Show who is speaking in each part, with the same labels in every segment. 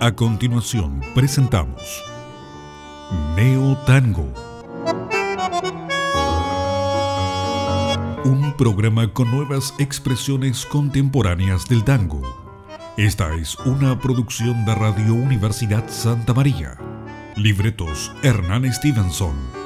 Speaker 1: A continuación presentamos Neo Tango, un programa con nuevas expresiones contemporáneas del tango. Esta es una producción de Radio Universidad Santa María. Libretos Hernán Stevenson.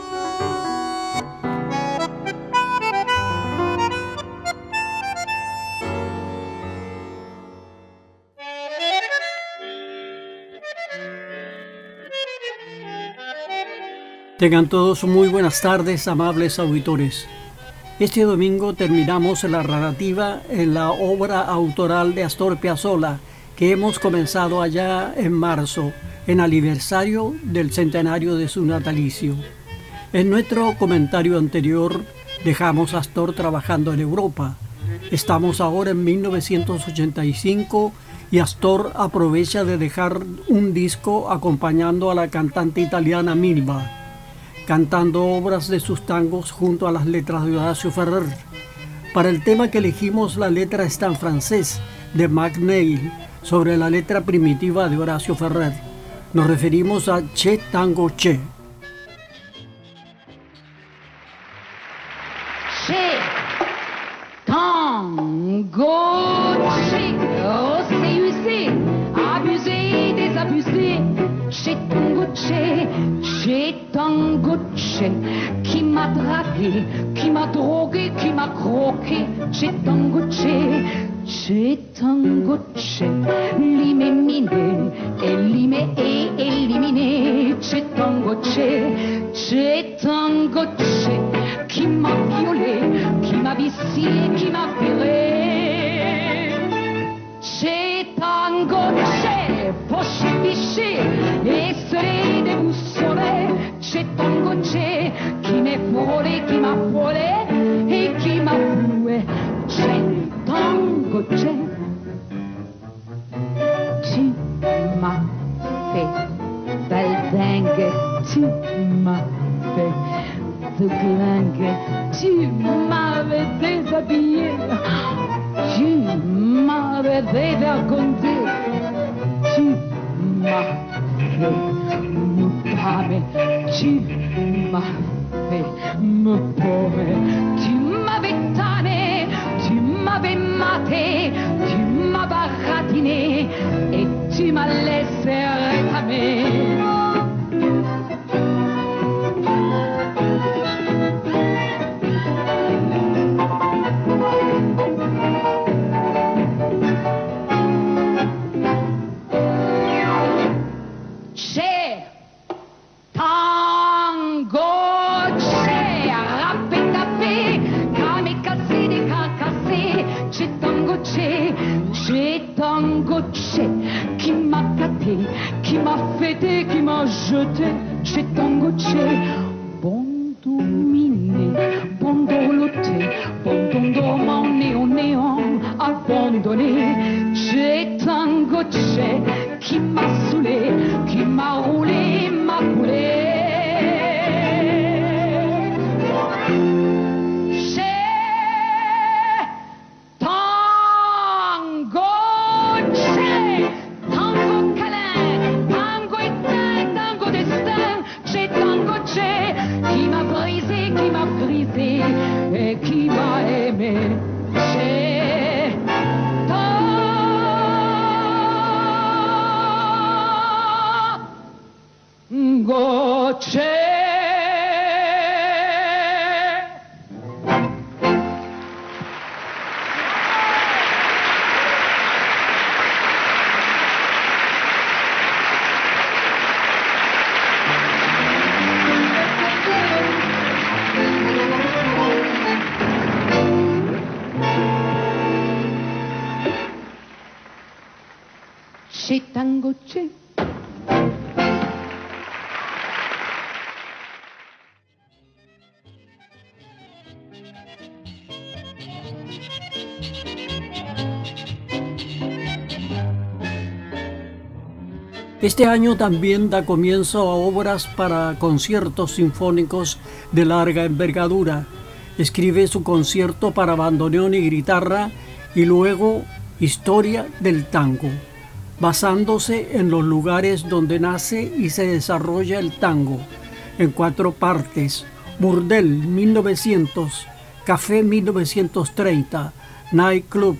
Speaker 2: Tengan todos muy buenas tardes, amables auditores. Este domingo terminamos la narrativa en la obra autoral de Astor Piazzolla, que hemos comenzado allá en marzo, en aniversario del centenario de su natalicio. En nuestro comentario anterior dejamos a Astor trabajando en Europa. Estamos ahora en 1985 y Astor aprovecha de dejar un disco acompañando a la cantante italiana Milva, cantando obras de sus tangos junto a las letras de Horacio Ferrer. Para el tema que elegimos, la letra está en francés, de McNeil, sobre la letra primitiva de Horacio Ferrer. Nos referimos a Che Tango Che.
Speaker 3: Che Tango Che, oh c'est usé, abusé, désabusé. Che Tango Che, Che Tango Che, qui m'a dragué, qui m'a drogué, qui m'a croqué. Che Tango Che, Che Tango Che, lime miné, elime e éliminé. Che Tango Che, Che Tango Che, qui m'a violé, qui m'a vicié, qui m'a viré. Che Tango Che, poche fichée, et serré déboussolé. Che Tango Che, qui m'est frôlé, qui m'a frôlé et qui m'a floué. Che Tango Che, tu m'as fait baldingue, tu m'as fait de glingue, tu m'avais déshabillé, tu m'avais dévergondé, tu m'as fait me pâmer, tu m'as fait me paumer, tu m'avais tanné, tu m'avais maté, tu m'as baratiné et tu m'as laissé rétamer. Qui m'a gâté, qui m'a fêté, qui m'a jeté. Che Tango Che, bon dominé, bon dorloté, bon dormant, néant, abandonné. Che Tango Che, qui m'a saoulé, qui m'a roulé, m'a coulé. Et qui m'a aimé. Che Tango Che. Che Tango Che.
Speaker 2: Este año también da comienzo a obras para conciertos sinfónicos de larga envergadura. Escribe su concierto para bandoneón y guitarra y luego Historia del tango. basándose en los lugares donde nace y se desarrolla el tango, en 4 partes: Burdel 1900, Café 1930, Night Club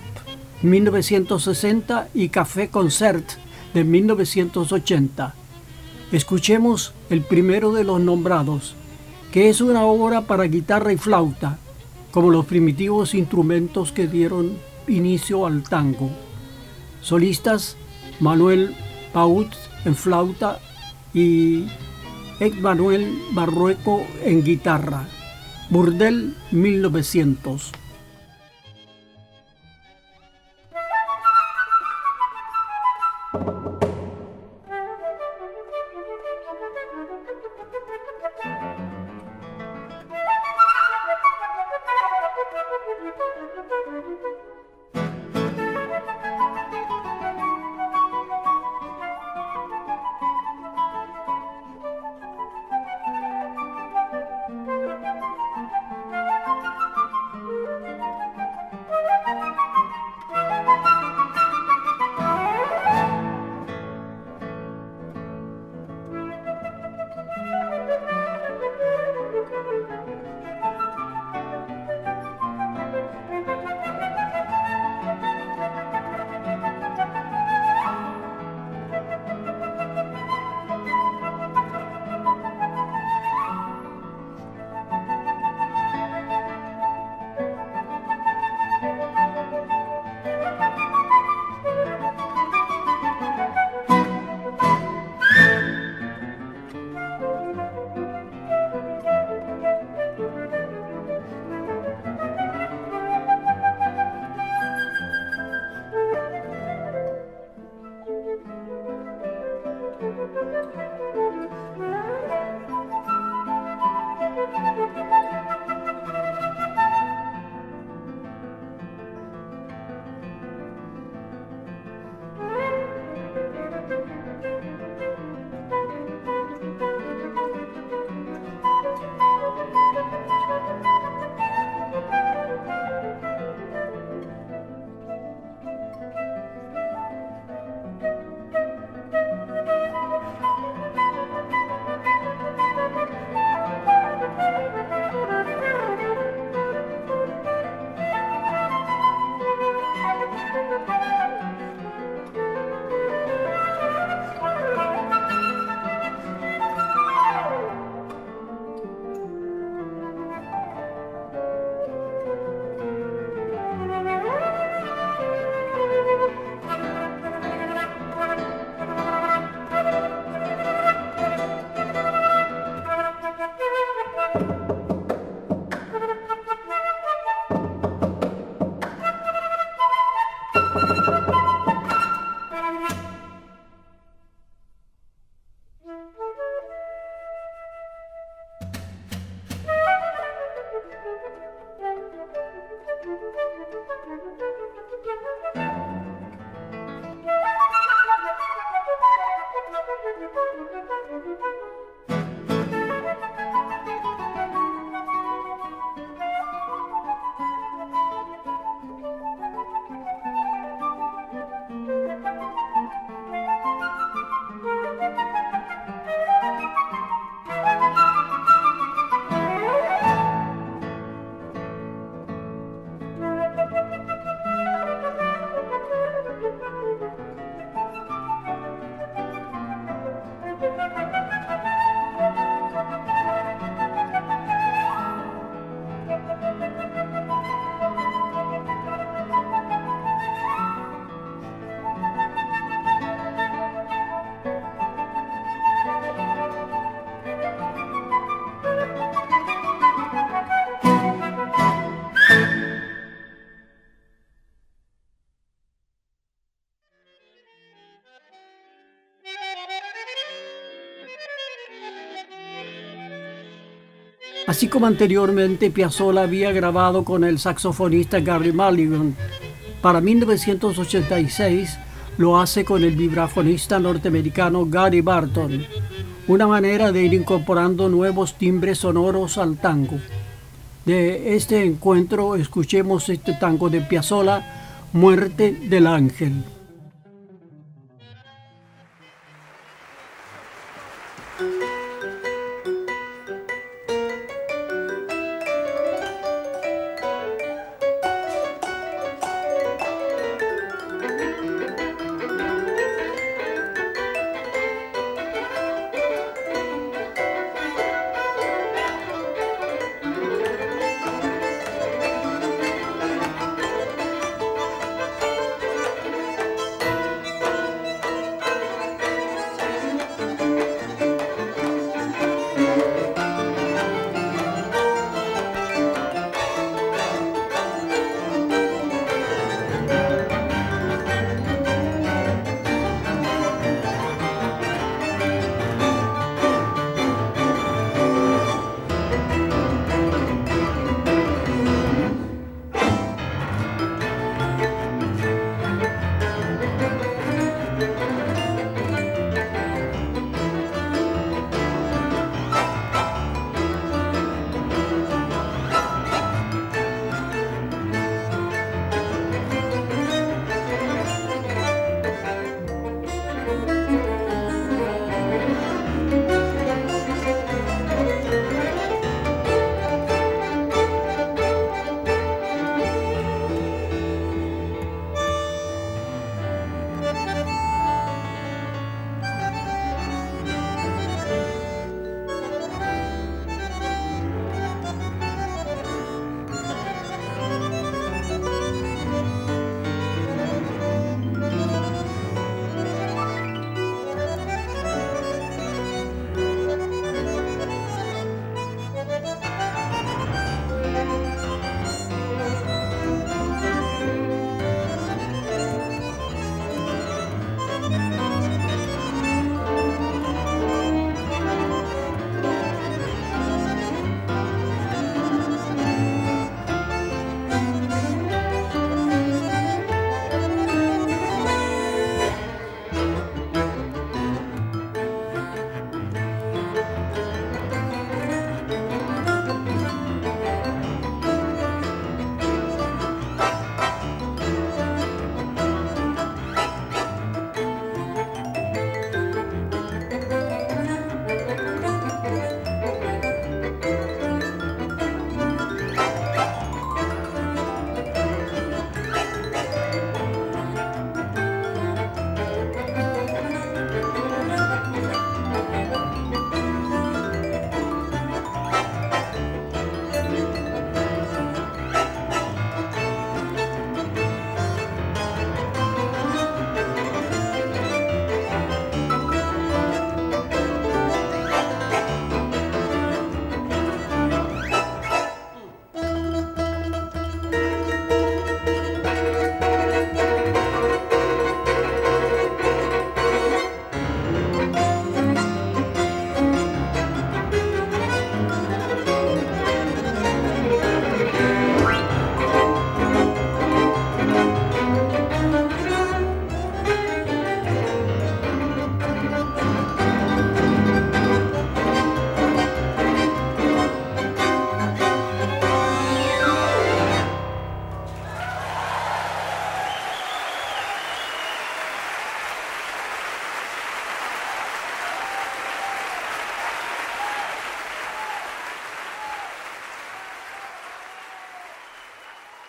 Speaker 2: 1960 y Café Concert de 1980. Escuchemos el primero de los nombrados, que es una obra para guitarra y flauta, como los primitivos instrumentos que dieron inicio al tango. Solistas: Manuel Paut en flauta y Manuel Barrueco en guitarra. Burdel 1900. Así como anteriormente Piazzolla había grabado con el saxofonista Gary Mulligan, para 1986 lo hace con el vibrafonista norteamericano Gary Barton, una manera de ir incorporando nuevos timbres sonoros al tango. De este encuentro escuchemos este tango de Piazzolla, Muerte del Ángel.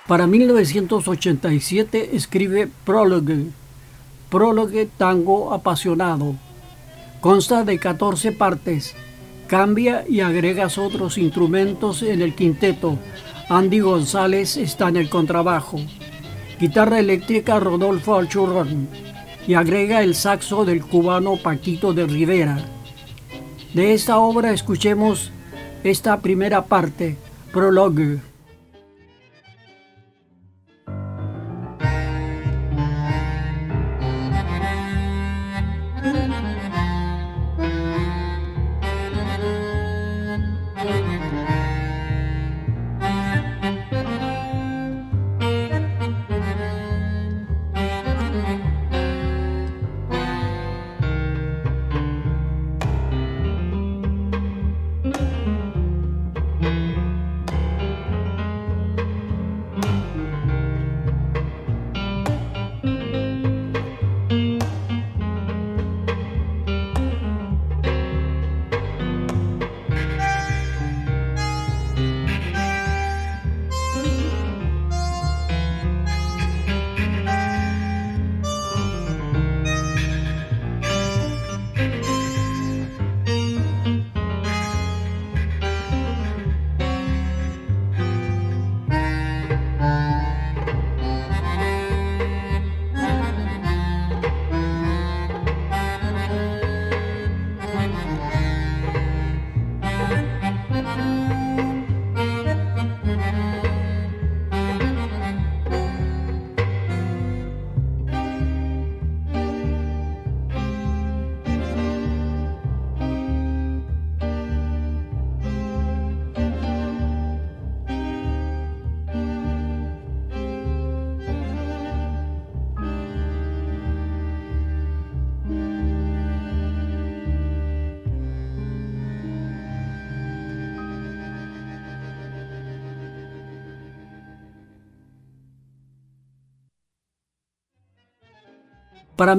Speaker 2: Para 1987 escribe Prólogue, tango apasionado. Consta de 14 partes. Cambia y agregas otros instrumentos en el quinteto. Andy González está en el contrabajo. Guitarra eléctrica Rodolfo Alchurrón. Y agrega el saxo del cubano Paquito de Rivera. De esta obra escuchemos esta primera parte, Prólogue. Para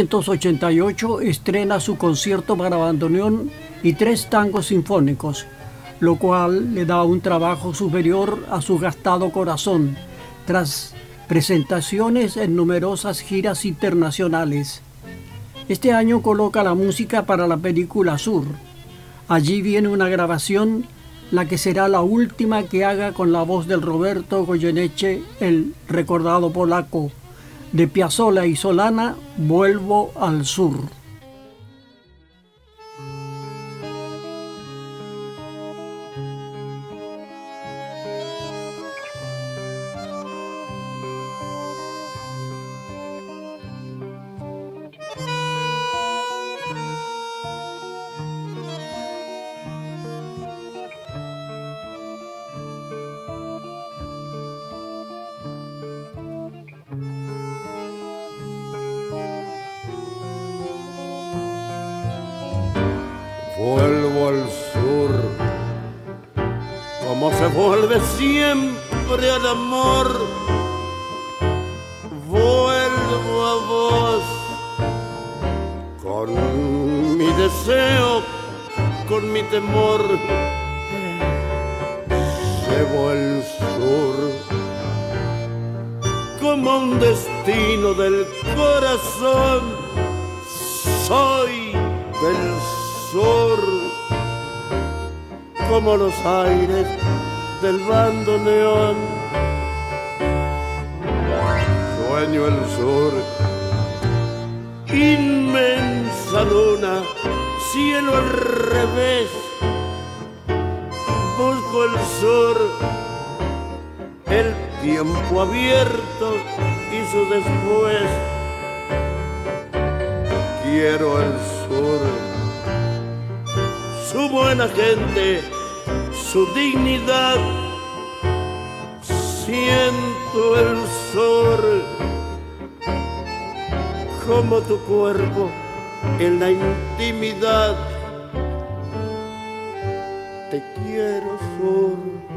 Speaker 2: 1988 estrena su concierto para bandoneón y 3 tangos sinfónicos, lo cual le da un trabajo superior a su gastado corazón, tras presentaciones en numerosas giras internacionales. Este año coloca la música para la película Sur. Allí viene una grabación, la que será la última que haga con la voz del Roberto Goyeneche, el recordado polaco. De Piazzolla y Solana, Vuelvo al Sur.
Speaker 4: Vuelvo al sur, como se vuelve siempre al amor. Vuelvo a vos, con mi deseo, con mi temor. Llevo el sur, como un destino del corazón. Soy del sur, como los aires del bandoneón. Sueño el sur, inmensa luna, cielo al revés. Busco el sur, el tiempo abierto y su después. Quiero el sur, su buena gente, su dignidad. Siento el sur, como tu cuerpo en la intimidad. Te quiero, sur,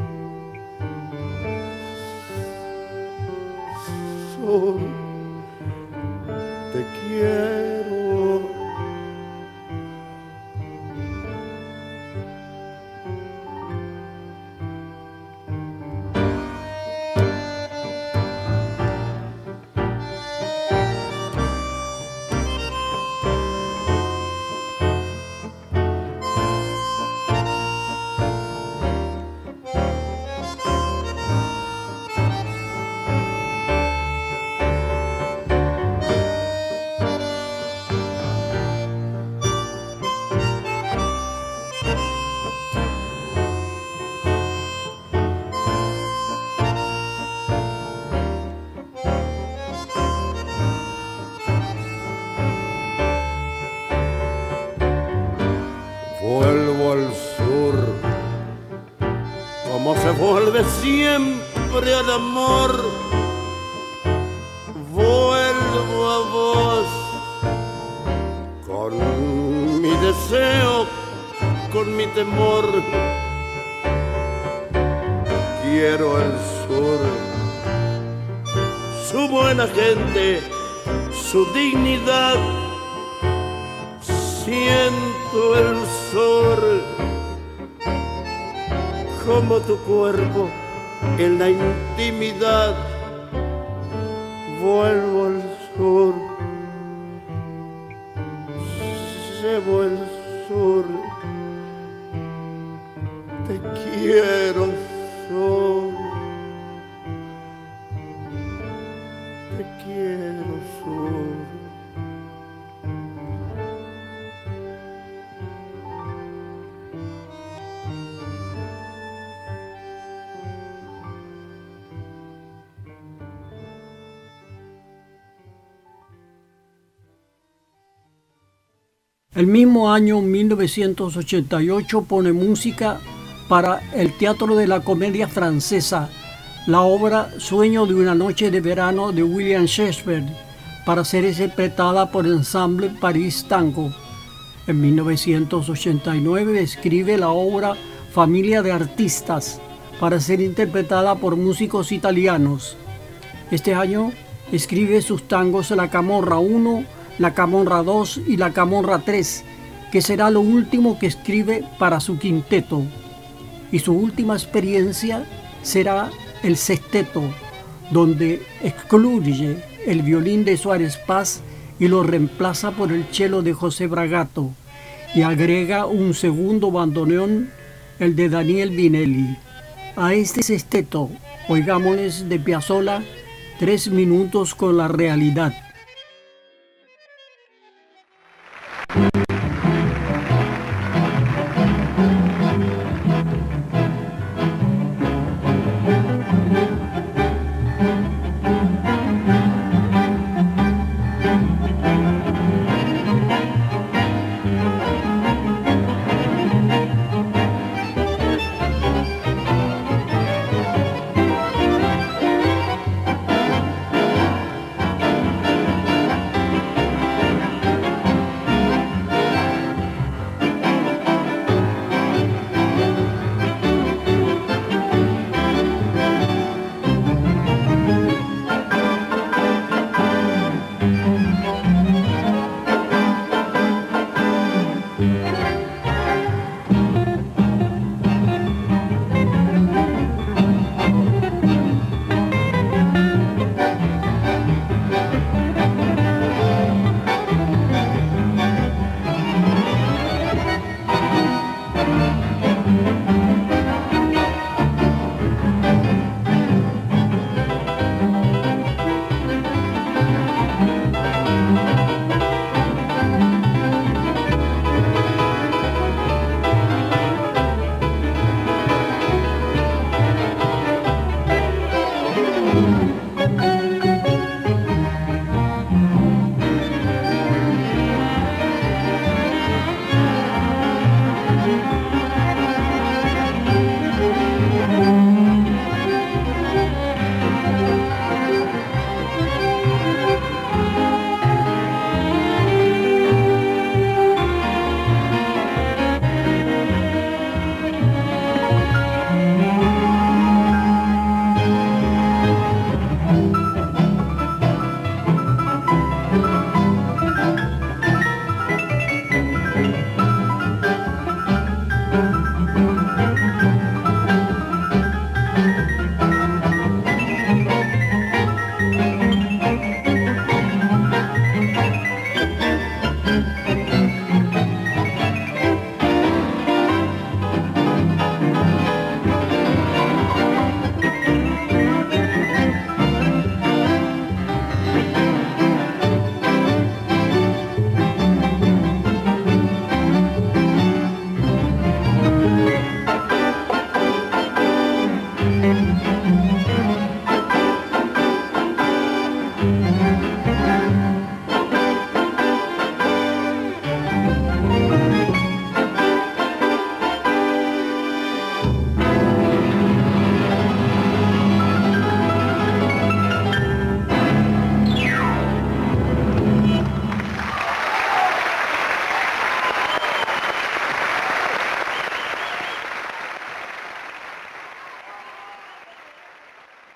Speaker 4: sur, te quiero. vuelve siempre al amor, vuelvo a vos con mi deseo, con mi temor. Quiero el sur, su buena gente, su dignidad. Siento el sol como tu cuerpo en la intimidad. Vuelvo al sur, llevo el sur. Te quiero, sur. Te quiero, sur.
Speaker 2: El mismo año 1988 pone música para el Teatro de la Comedia Francesa, la obra Sueño de una noche de verano de William Shakespeare, para ser interpretada por el Ensemble Paris Tango. En 1989 escribe la obra Familia de Artistas, para ser interpretada por músicos italianos. Este año escribe sus tangos La Camorra 1, La Camorra 2 y La Camorra 3, que será lo último que escribe para su quinteto. Y su última experiencia será el sexteto, donde excluye el violín de Suárez Paz y lo reemplaza por el cello de José Bragato, y agrega un segundo bandoneón, el de Daniel Vinelli. A este sexteto, oigámosles de Piazzolla, 3 minutos con la realidad.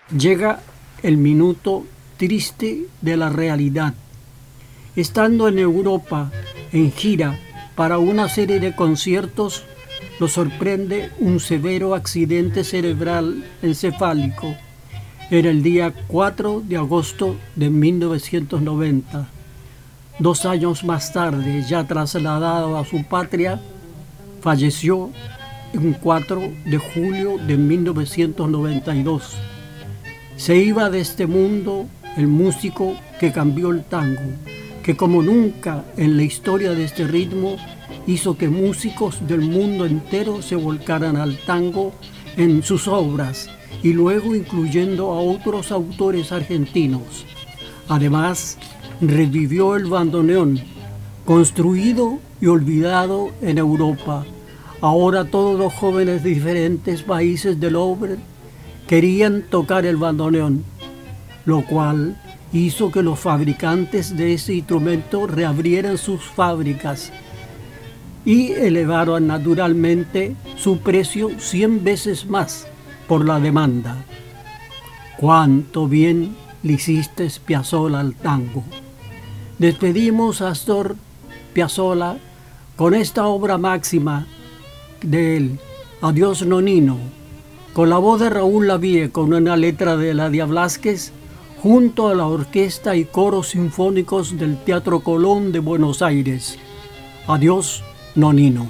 Speaker 2: Llega el minuto triste de la realidad. Estando en Europa en gira para una serie de conciertos, lo sorprende un severo accidente cerebral encefálico. Era el día 4 de agosto de 1990. 2 años más tarde, ya trasladado a su patria, falleció el 4 de julio de 1992. Se iba de este mundo el músico que cambió el tango, que como nunca en la historia de este ritmo hizo que músicos del mundo entero se volcaran al tango en sus obras y luego incluyendo a otros autores argentinos. Además, revivió el bandoneón, construido y olvidado en Europa. Ahora todos los jóvenes de diferentes países del orbe querían tocar el bandoneón, lo cual hizo que los fabricantes de ese instrumento reabrieran sus fábricas y elevaron naturalmente su precio 100 veces más por la demanda. Cuánto bien le hiciste, Piazzolla, al tango. Despedimos a Astor Piazzolla con esta obra máxima de él, Adiós Nonino, con la voz de Raúl Lavie, con una letra de Eladia Blázquez, junto a la orquesta y coros sinfónicos del Teatro Colón de Buenos Aires. Adiós Nonino.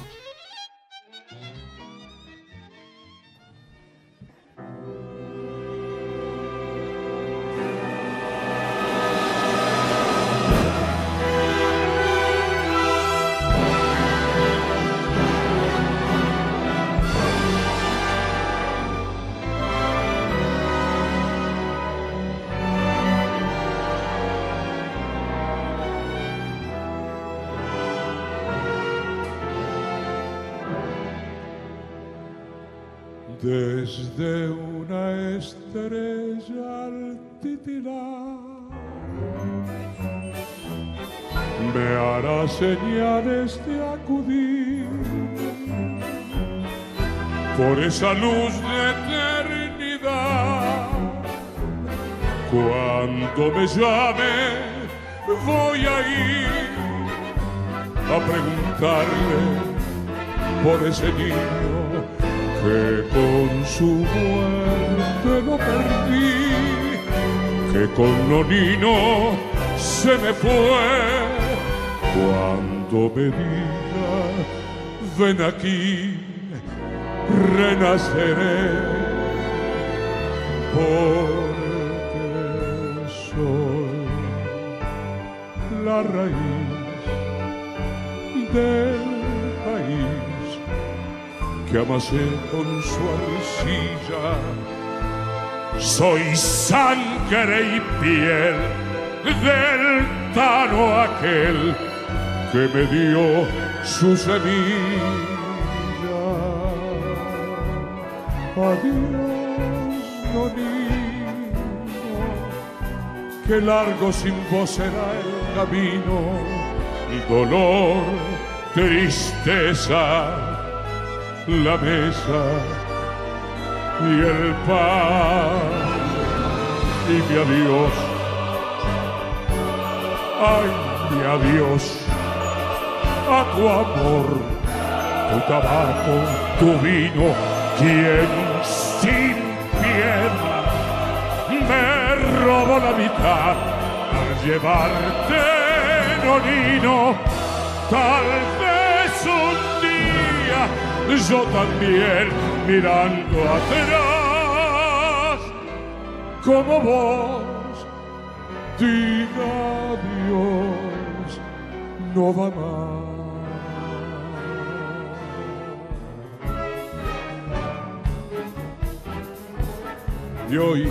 Speaker 5: Desde una estrella al titilar me hará señales de acudir por esa luz de eternidad. Cuando me llame voy a ir a preguntarle por ese niño que con su muerte lo perdí, que con Nonino se me fue. Cuando me diga, ven aquí, renaceré, porque soy la raíz del país que amasé con su arcilla. Soy sangre y piel del tano aquel que me dio su semilla. Adiós, Nonino, que largo sin vos será el camino, y dolor, tristeza, la mesa y el pan, y mi adiós, ay, mi adiós, a tu amor, tu tabaco, tu vino, quien sin piedad me robó la mitad al llevarte, Nonino. Tal vez un día yo también, mirando atrás, como vos, diga adiós, no va más. Y hoy,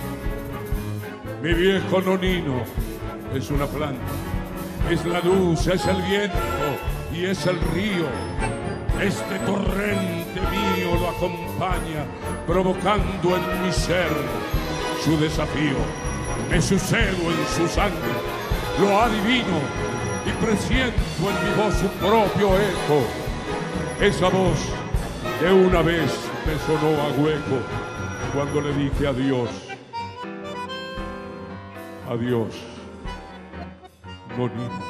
Speaker 5: mi viejo Nonino es una planta, es la luz, es el viento y es el río. Este torrente mío lo acompaña, provocando en mi ser su desafío. Me sucedo en su sangre, lo adivino y presiento en mi voz su propio eco. Esa voz que una vez me sonó a hueco cuando le dije adiós Adiós, Nonino.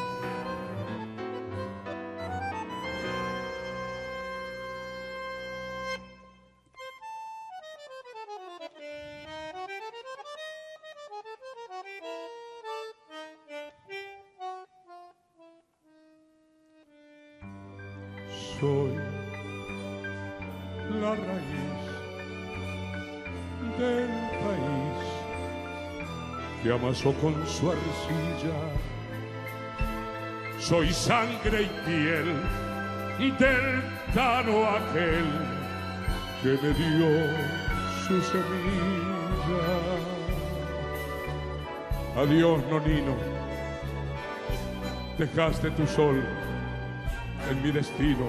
Speaker 5: Soy la raíz del país que amasó con su arcilla. Soy sangre y piel y del tano aquel que me dio su semilla. Adiós, Nonino, dejaste tu sol en mi destino,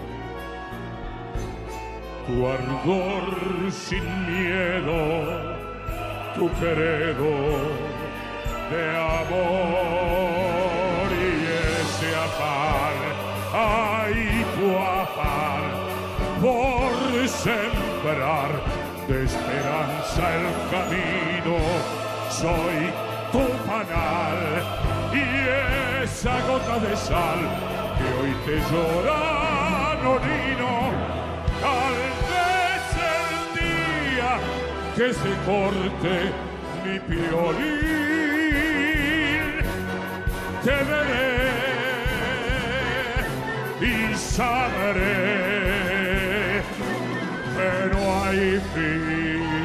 Speaker 5: tu ardor sin miedo, tu credo de amor y ese afán, ay, tu afán por sembrar de esperanza el camino. Soy tu panal y esa gota de sal que hoy te llora, Nonino. Tal vez el día que se corte mi violín, te veré y sabré que no hay fin.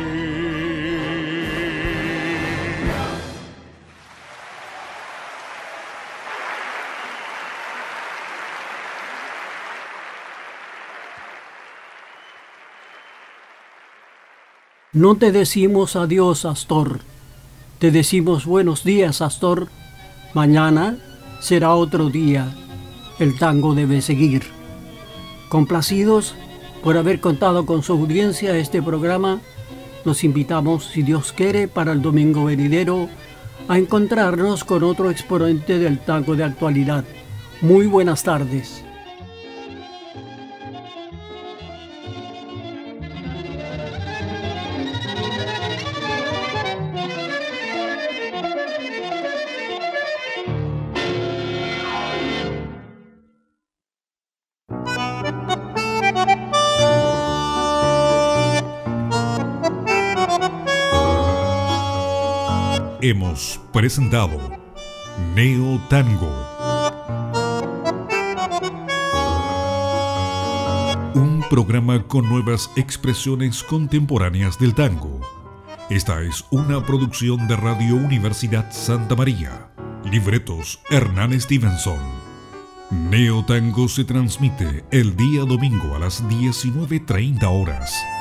Speaker 2: No te decimos adiós, Astor. Te decimos buenos días, Astor. Mañana será otro día. El tango debe seguir. Complacidos por haber contado con su audiencia este programa, los invitamos, si Dios quiere, para el domingo venidero a encontrarnos con otro exponente del tango de actualidad. Muy buenas tardes.
Speaker 1: Hemos presentado Neo Tango, un programa con nuevas expresiones contemporáneas del tango. Esta es una producción de Radio Universidad Santa María. Libretos Hernán Stevenson. Neo Tango se transmite el día domingo a las 19:30 horas.